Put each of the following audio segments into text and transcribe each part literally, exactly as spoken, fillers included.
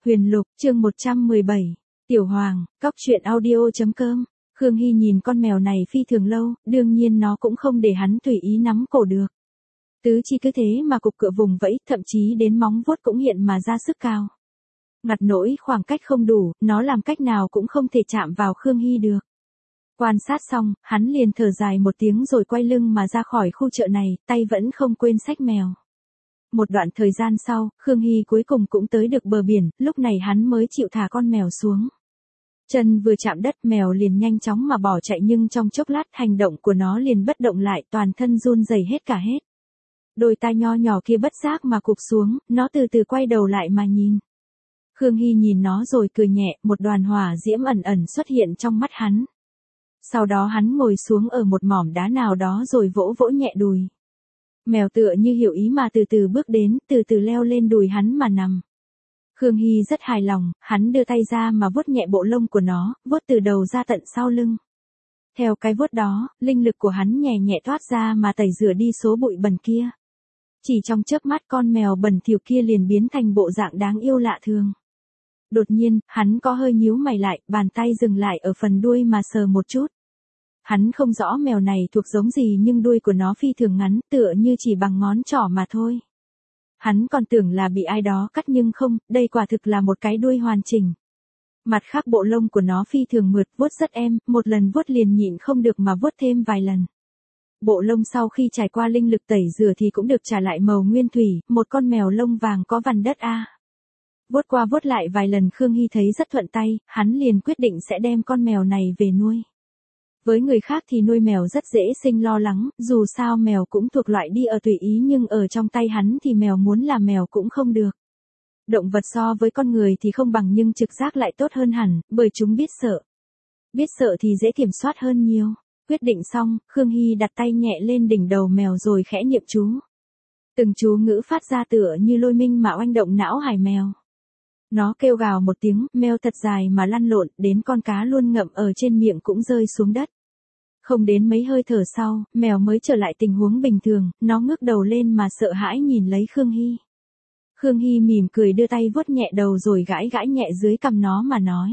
Huyền Lục, chương một trăm mười bảy. Tiểu Hoàng, Cóc truyện audio.com. Khương Hy nhìn con mèo này phi thường lâu, đương nhiên nó cũng không để hắn tùy ý nắm cổ được. Tứ chi cứ thế mà cục cựa vùng vẫy, thậm chí đến móng vuốt cũng hiện mà ra sức cao. Ngặt nỗi khoảng cách không đủ, nó làm cách nào cũng không thể chạm vào Khương Hy được. Quan sát xong, hắn liền thở dài một tiếng rồi quay lưng mà ra khỏi khu chợ này, tay vẫn không quên xách mèo. Một đoạn thời gian sau, Khương Hy cuối cùng cũng tới được bờ biển, lúc này hắn mới chịu thả con mèo xuống. Chân vừa chạm đất, mèo liền nhanh chóng mà bỏ chạy, nhưng trong chốc lát hành động của nó liền bất động lại, toàn thân run rẩy hết cả hết. Đôi tai nho nhỏ kia bất giác mà cụp xuống, nó từ từ quay đầu lại mà nhìn. Khương Hy nhìn nó rồi cười nhẹ, một đoàn hỏa diễm ẩn ẩn xuất hiện trong mắt hắn. Sau đó hắn ngồi xuống ở một mỏm đá nào đó rồi vỗ vỗ nhẹ đùi. Mèo tựa như hiểu ý mà từ từ bước đến, từ từ leo lên đùi hắn mà nằm. Khương Hy rất hài lòng, hắn đưa tay ra mà vuốt nhẹ bộ lông của nó, vuốt từ đầu ra tận sau lưng. Theo cái vuốt đó, linh lực của hắn nhẹ nhẹ thoát ra mà tẩy rửa đi số bụi bẩn kia. Chỉ trong chớp mắt con mèo bẩn thỉu kia liền biến thành bộ dạng đáng yêu lạ thường. Đột nhiên, hắn có hơi nhíu mày lại, bàn tay dừng lại ở phần đuôi mà sờ một chút. Hắn không rõ mèo này thuộc giống gì, nhưng đuôi của nó phi thường ngắn, tựa như chỉ bằng ngón trỏ mà thôi. Hắn còn tưởng là bị ai đó cắt nhưng không, đây quả thực là một cái đuôi hoàn chỉnh. Mặt khác bộ lông của nó phi thường mượt, vuốt rất êm, một lần vuốt liền nhịn không được mà vuốt thêm vài lần. Bộ lông sau khi trải qua linh lực tẩy rửa thì cũng được trả lại màu nguyên thủy, một con mèo lông vàng có vằn đất a. Vuốt qua vuốt lại vài lần, Khương Hy thấy rất thuận tay, hắn liền quyết định sẽ đem con mèo này về nuôi. Với người khác thì nuôi mèo rất dễ sinh lo lắng, dù sao mèo cũng thuộc loại đi ở tùy ý, nhưng ở trong tay hắn thì mèo muốn làm mèo cũng không được. Động vật so với con người thì không bằng, nhưng trực giác lại tốt hơn hẳn, bởi chúng biết sợ. Biết sợ thì dễ kiểm soát hơn nhiều. Quyết định xong, Khương Hy đặt tay nhẹ lên đỉnh đầu mèo rồi khẽ niệm chú. Từng chú ngữ phát ra tựa như lôi minh mà oanh động não hải mèo. Nó kêu gào một tiếng, meo thật dài mà lăn lộn, đến con cá luôn ngậm ở trên miệng cũng rơi xuống đất. Không đến mấy hơi thở sau, mèo mới trở lại tình huống bình thường, nó ngước đầu lên mà sợ hãi nhìn lấy Khương Hy. Khương Hy mỉm cười đưa tay vuốt nhẹ đầu rồi gãi gãi nhẹ dưới cằm nó mà nói.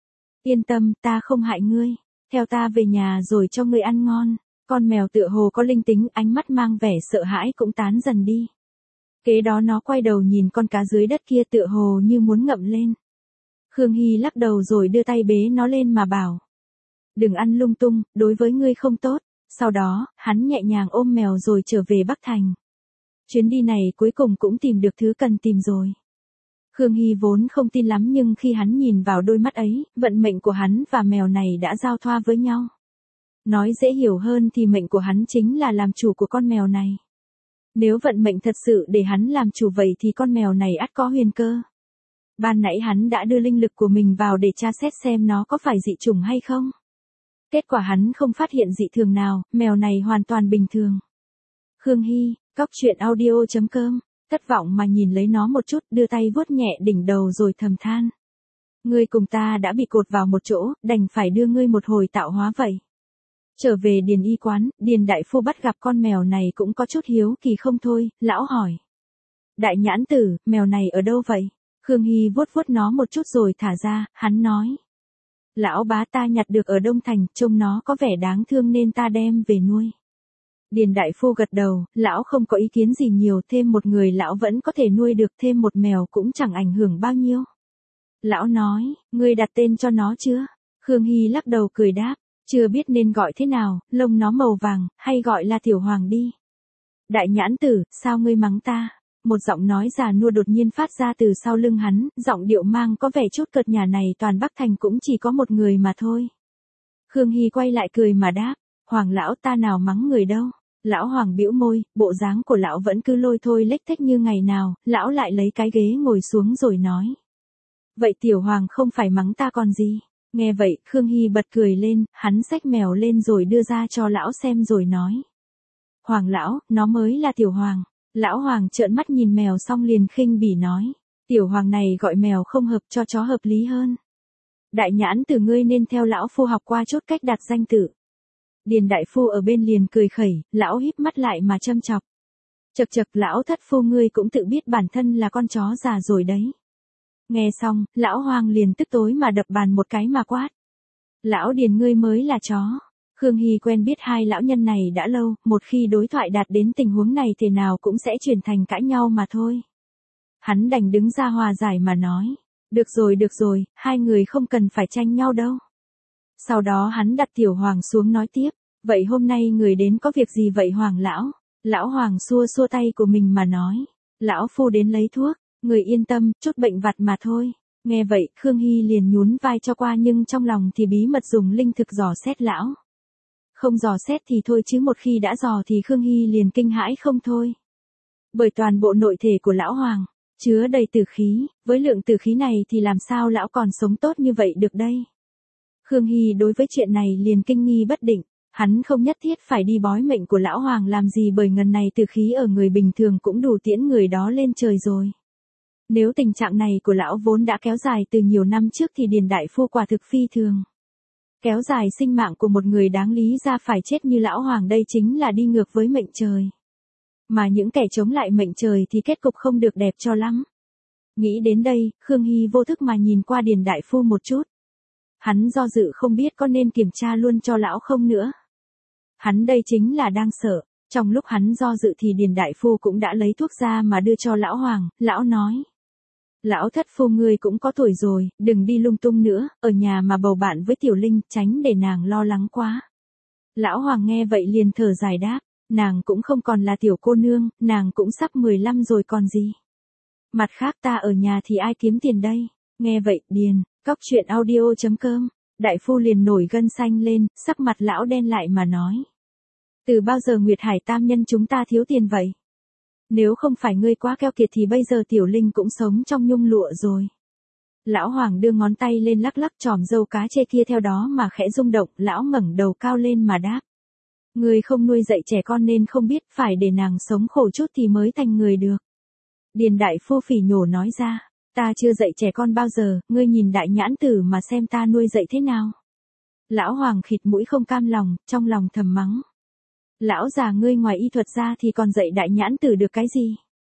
Yên tâm, ta không hại ngươi, theo ta về nhà rồi cho ngươi ăn ngon. Con mèo tựa hồ có linh tính, ánh mắt mang vẻ sợ hãi cũng tán dần đi. Kế đó nó quay đầu nhìn con cá dưới đất kia tựa hồ như muốn ngậm lên. Khương Hy lắc đầu rồi đưa tay bế nó lên mà bảo. Đừng ăn lung tung, đối với ngươi không tốt. Sau đó, hắn nhẹ nhàng ôm mèo rồi trở về Bắc Thành. Chuyến đi này cuối cùng cũng tìm được thứ cần tìm rồi. Khương Hy vốn không tin lắm, nhưng khi hắn nhìn vào đôi mắt ấy, vận mệnh của hắn và mèo này đã giao thoa với nhau. Nói dễ hiểu hơn thì mệnh của hắn chính là làm chủ của con mèo này. Nếu vận mệnh thật sự để hắn làm chủ vậy thì con mèo này ắt có huyền cơ. Ban nãy hắn đã đưa linh lực của mình vào để tra xét xem nó có phải dị chủng hay không. Kết quả hắn không phát hiện dị thường nào, mèo này hoàn toàn bình thường. Khương Hy, Cóc truyện audio.com, thất vọng mà nhìn lấy nó một chút, đưa tay vuốt nhẹ đỉnh đầu rồi thầm than. Ngươi cùng ta đã bị cột vào một chỗ, đành phải đưa ngươi một hồi tạo hóa vậy. Trở về Điền y quán, Điền đại phu bắt gặp con mèo này cũng có chút hiếu kỳ không thôi, lão hỏi. Đại nhãn tử, mèo này ở đâu vậy? Khương Hy vuốt vuốt nó một chút rồi thả ra, hắn nói. Lão bá ta nhặt được ở Đông Thành, trông nó có vẻ đáng thương nên ta đem về nuôi. Điền đại phu gật đầu, lão không có ý kiến gì nhiều, thêm một người lão vẫn có thể nuôi được, thêm một mèo cũng chẳng ảnh hưởng bao nhiêu. Lão nói, ngươi đặt tên cho nó chưa? Khương Hy lắc đầu cười đáp. Chưa biết nên gọi thế nào, lông nó màu vàng, hay gọi là Tiểu Hoàng đi. Đại nhãn tử, sao ngươi mắng ta? Một giọng nói già nua đột nhiên phát ra từ sau lưng hắn, giọng điệu mang có vẻ chút cợt nhả, này toàn Bắc Thành cũng chỉ có một người mà thôi. Khương Hy quay lại cười mà đáp, Hoàng lão ta nào mắng người đâu. Lão Hoàng bĩu môi, bộ dáng của lão vẫn cứ lôi thôi lếch thếch như ngày nào, lão lại lấy cái ghế ngồi xuống rồi nói. Vậy Tiểu Hoàng không phải mắng ta còn gì? Nghe vậy, Khương Hy bật cười lên, hắn xách mèo lên rồi đưa ra cho lão xem rồi nói. Hoàng lão, nó mới là Tiểu Hoàng. Lão Hoàng trợn mắt nhìn mèo xong liền khinh bỉ nói. Tiểu Hoàng này gọi mèo không hợp, cho chó hợp lý hơn. Đại nhãn từ ngươi nên theo lão phu học qua chút cách đặt danh tự. Điền đại phu ở bên liền cười khẩy, lão híp mắt lại mà châm chọc. Chật chật, lão thất phu ngươi cũng tự biết bản thân là con chó già rồi đấy. Nghe xong, lão Hoàng liền tức tối mà đập bàn một cái mà quát. Lão Điền ngươi mới là chó. Khương Hy quen biết hai lão nhân này đã lâu, một khi đối thoại đạt đến tình huống này thì nào cũng sẽ chuyển thành cãi nhau mà thôi. Hắn đành đứng ra hòa giải mà nói. Được rồi được rồi, hai người không cần phải tranh nhau đâu. Sau đó hắn đặt Tiểu Hoàng xuống nói tiếp. Vậy hôm nay người đến có việc gì vậy Hoàng lão? Lão Hoàng xua xua tay của mình mà nói. Lão phu đến lấy thuốc, người yên tâm, chút bệnh vặt mà thôi. Nghe vậy, Khương Hy liền nhún vai cho qua nhưng trong lòng thì bí mật dùng linh thực dò xét lão. Không dò xét thì thôi chứ một khi đã dò thì Khương Hy liền kinh hãi không thôi. Bởi toàn bộ nội thể của lão Hoàng, chứa đầy tử khí, với lượng tử khí này thì làm sao lão còn sống tốt như vậy được đây? Khương Hy đối với chuyện này liền kinh nghi bất định, hắn không nhất thiết phải đi bói mệnh của lão Hoàng làm gì bởi ngần này tử khí ở người bình thường cũng đủ tiễn người đó lên trời rồi. Nếu tình trạng này của lão vốn đã kéo dài từ nhiều năm trước thì Điền Đại Phu quả thực phi thường. Kéo dài sinh mạng của một người đáng lý ra phải chết như lão Hoàng đây chính là đi ngược với mệnh trời. Mà những kẻ chống lại mệnh trời thì kết cục không được đẹp cho lắm. Nghĩ đến đây, Khương Hy vô thức mà nhìn qua Điền Đại Phu một chút. Hắn do dự không biết có nên kiểm tra luôn cho lão không nữa. Hắn đây chính là đang sợ. Trong lúc hắn do dự thì Điền Đại Phu cũng đã lấy thuốc ra mà đưa cho lão Hoàng, lão nói. Lão thất phu ngươi cũng có tuổi rồi, đừng đi lung tung nữa, ở nhà mà bầu bạn với Tiểu Linh, tránh để nàng lo lắng quá. Lão Hoàng nghe vậy liền thở dài đáp, nàng cũng không còn là tiểu cô nương, nàng cũng sắp mười lăm rồi còn gì. Mặt khác ta ở nhà thì ai kiếm tiền đây, nghe vậy, Điền, cóc truyện audio chấm com, Đại Phu liền nổi gân xanh lên, sắc mặt lão đen lại mà nói. Từ bao giờ Nguyệt Hải Tam Nhân chúng ta thiếu tiền vậy? Nếu không phải ngươi quá keo kiệt thì bây giờ Tiểu Linh cũng sống trong nhung lụa rồi. Lão Hoàng đưa ngón tay lên lắc lắc chòm râu cá chê kia theo đó mà khẽ rung động, lão ngẩng đầu cao lên mà đáp. Ngươi không nuôi dạy trẻ con nên không biết, phải để nàng sống khổ chút thì mới thành người được. Điền Đại Phu phỉ nhổ nói ra, ta chưa dạy trẻ con bao giờ, ngươi nhìn Đại Nhãn Tử mà xem ta nuôi dạy thế nào. Lão Hoàng khịt mũi không cam lòng, trong lòng thầm mắng. Lão già ngươi ngoài y thuật ra thì còn dạy Đại Nhãn Tử được cái gì?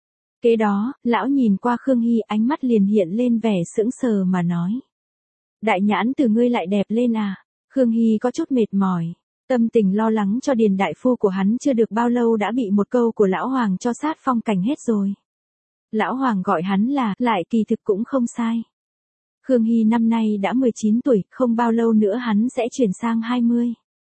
Kế đó, lão nhìn qua Khương Hy, ánh mắt liền hiện lên vẻ sững sờ mà nói. Đại Nhãn Tử ngươi lại đẹp lên à? Khương Hy có chút mệt mỏi. Tâm tình lo lắng cho Điền Đại Phu của hắn chưa được bao lâu đã bị một câu của lão Hoàng cho sát phong cảnh hết rồi. Lão Hoàng gọi hắn là, lại kỳ thực cũng không sai. Khương Hy năm nay đã mười chín tuổi, không bao lâu nữa hắn sẽ chuyển sang hai mươi.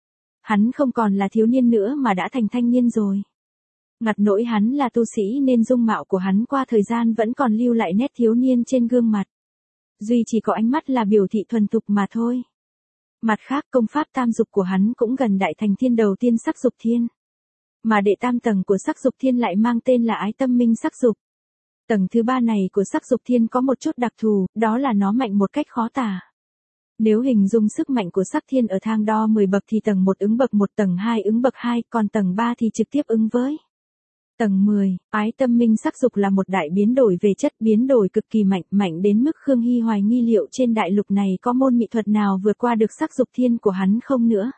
Hắn không còn là thiếu niên nữa mà đã thành thanh niên rồi. Ngặt nỗi hắn là tu sĩ nên dung mạo của hắn qua thời gian vẫn còn lưu lại nét thiếu niên trên gương mặt. Duy chỉ có ánh mắt là biểu thị thuần thục mà thôi. Mặt khác công pháp tam dục của hắn cũng gần đại thành thiên đầu tiên sắc dục thiên. Mà đệ tam tầng của sắc dục thiên lại mang tên là ái tâm minh sắc dục. Tầng thứ ba này của sắc dục thiên có một chút đặc thù, đó là nó mạnh một cách khó tả. Nếu hình dung sức mạnh của sắc thiên ở thang đo mười bậc thì tầng một ứng bậc một, tầng hai ứng bậc hai, còn tầng ba thì trực tiếp ứng với tầng mười. Ái tâm minh sắc dục là một đại biến đổi về chất, biến đổi cực kỳ mạnh, mạnh đến mức Khương Hy hoài nghi liệu trên đại lục này có môn mỹ thuật nào vượt qua được sắc dục thiên của hắn không nữa.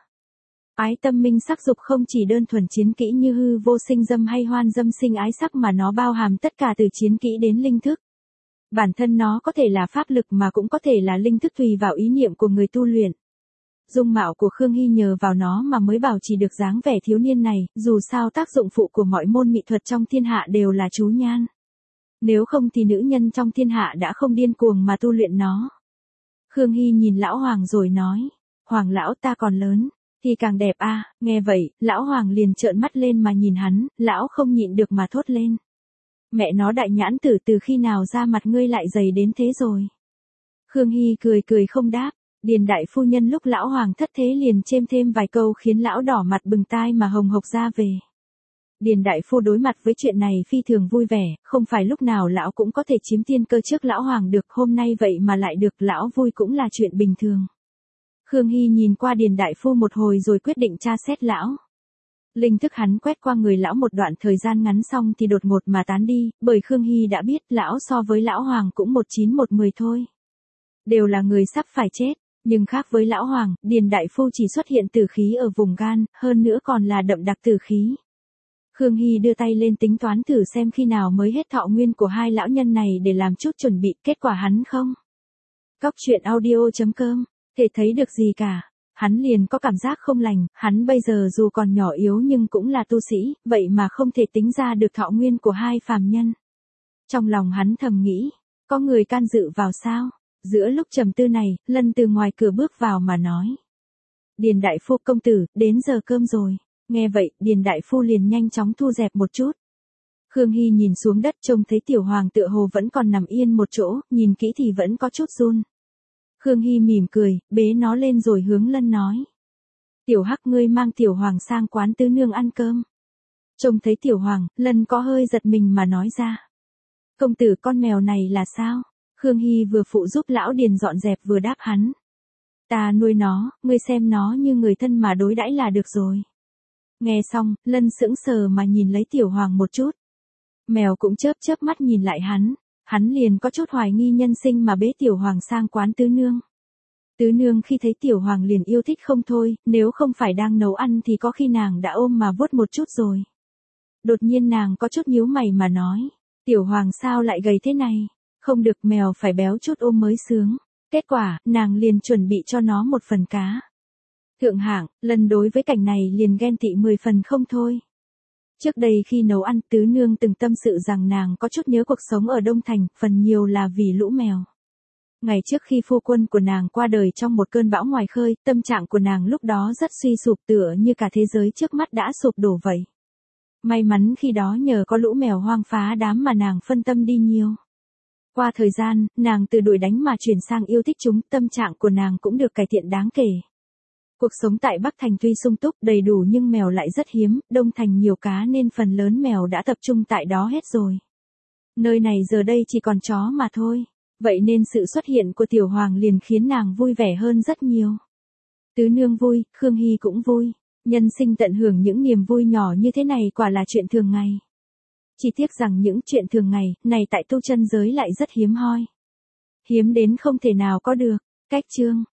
Ái tâm minh sắc dục không chỉ đơn thuần chiến kỹ như hư vô sinh dâm hay hoan dâm sinh ái sắc mà nó bao hàm tất cả từ chiến kỹ đến linh thức. Bản thân nó có thể là pháp lực mà cũng có thể là linh thức tùy vào ý niệm của người tu luyện. Dung mạo của Khương Hy nhờ vào nó mà mới bảo trì được dáng vẻ thiếu niên này, dù sao tác dụng phụ của mọi môn mỹ thuật trong thiên hạ đều là chú nhan. Nếu không thì nữ nhân trong thiên hạ đã không điên cuồng mà tu luyện nó. Khương Hy nhìn lão Hoàng rồi nói, Hoàng lão ta còn lớn, thì càng đẹp a. À. Nghe vậy, lão Hoàng liền trợn mắt lên mà nhìn hắn, lão không nhịn được mà thốt lên. Mẹ nó Đại Nhãn Tử từ khi nào ra mặt ngươi lại dày đến thế rồi. Khương Hy cười cười không đáp. Điền Đại Phu nhân lúc lão Hoàng thất thế liền chêm thêm vài câu khiến lão đỏ mặt bừng tai mà hồng hộc ra về. Điền Đại Phu đối mặt với chuyện này phi thường vui vẻ, không phải lúc nào lão cũng có thể chiếm tiên cơ trước lão Hoàng được, hôm nay vậy mà lại được, lão vui cũng là chuyện bình thường. Khương Hy nhìn qua Điền Đại Phu một hồi rồi quyết định tra xét lão. Linh thức hắn quét qua người lão một đoạn thời gian ngắn xong thì đột ngột mà tán đi, bởi Khương Hy đã biết lão so với lão Hoàng cũng một chín một mười thôi. Đều là người sắp phải chết. Nhưng khác với lão Hoàng, Điền Đại Phu chỉ xuất hiện tử khí ở vùng gan, hơn nữa còn là đậm đặc tử khí. Khương Hy đưa tay lên tính toán thử xem khi nào mới hết thọ nguyên của hai lão nhân này để làm chút chuẩn bị, kết quả hắn không. Cóc truyện audio chấm com, thể thấy được gì cả. Hắn liền có cảm giác không lành, hắn bây giờ dù còn nhỏ yếu nhưng cũng là tu sĩ, vậy mà không thể tính ra được thọ nguyên của hai phàm nhân. Trong lòng hắn thầm nghĩ, có người can dự vào sao? Giữa lúc trầm tư này, Lân từ ngoài cửa bước vào mà nói. Điền đại phu công tử, đến giờ cơm rồi. Nghe vậy, Điền đại phu liền nhanh chóng thu dẹp một chút. Khương Hy nhìn xuống đất trông thấy tiểu hoàng tựa hồ vẫn còn nằm yên một chỗ, nhìn kỹ thì vẫn có chút run. Khương Hy mỉm cười, bế nó lên rồi hướng Lân nói. Tiểu Hắc ngươi mang tiểu hoàng sang quán tứ nương ăn cơm. Trông thấy tiểu hoàng, Lân có hơi giật mình mà nói ra. Công tử con mèo này là sao? Khương Hy vừa phụ giúp lão Điền dọn dẹp vừa đáp hắn. Ta nuôi nó, ngươi xem nó như người thân mà đối đãi là được rồi. Nghe xong, Lân sững sờ mà nhìn lấy tiểu hoàng một chút. Mèo cũng chớp chớp mắt nhìn lại hắn. Hắn liền có chút hoài nghi nhân sinh mà bế tiểu hoàng sang quán tứ nương. Tứ nương khi thấy tiểu hoàng liền yêu thích không thôi, nếu không phải đang nấu ăn thì có khi nàng đã ôm mà vuốt một chút rồi. Đột nhiên nàng có chút nhíu mày mà nói, tiểu hoàng sao lại gầy thế này, không được mèo phải béo chút ôm mới sướng. Kết quả, nàng liền chuẩn bị cho nó một phần cá. Thượng hạng, Lần đối với cảnh này liền ghen tị mười phần không thôi. Trước đây khi nấu ăn, tứ nương từng tâm sự rằng nàng có chút nhớ cuộc sống ở Đông Thành, phần nhiều là vì lũ mèo. Ngày trước khi phu quân của nàng qua đời trong một cơn bão ngoài khơi, tâm trạng của nàng lúc đó rất suy sụp tựa như cả thế giới trước mắt đã sụp đổ vậy. May mắn khi đó nhờ có lũ mèo hoang phá đám mà nàng phân tâm đi nhiều. Qua thời gian, nàng từ đuổi đánh mà chuyển sang yêu thích chúng, tâm trạng của nàng cũng được cải thiện đáng kể. Cuộc sống tại Bắc Thành tuy sung túc đầy đủ nhưng mèo lại rất hiếm, Đông Thành nhiều cá nên phần lớn mèo đã tập trung tại đó hết rồi. Nơi này giờ đây chỉ còn chó mà thôi, vậy nên sự xuất hiện của tiểu hoàng liền khiến nàng vui vẻ hơn rất nhiều. Tứ nương vui, Khương Hy cũng vui, nhân sinh tận hưởng những niềm vui nhỏ như thế này quả là chuyện thường ngày. Chỉ tiếc rằng những chuyện thường ngày này tại tu chân giới lại rất hiếm hoi. Hiếm đến không thể nào có được. Cách chương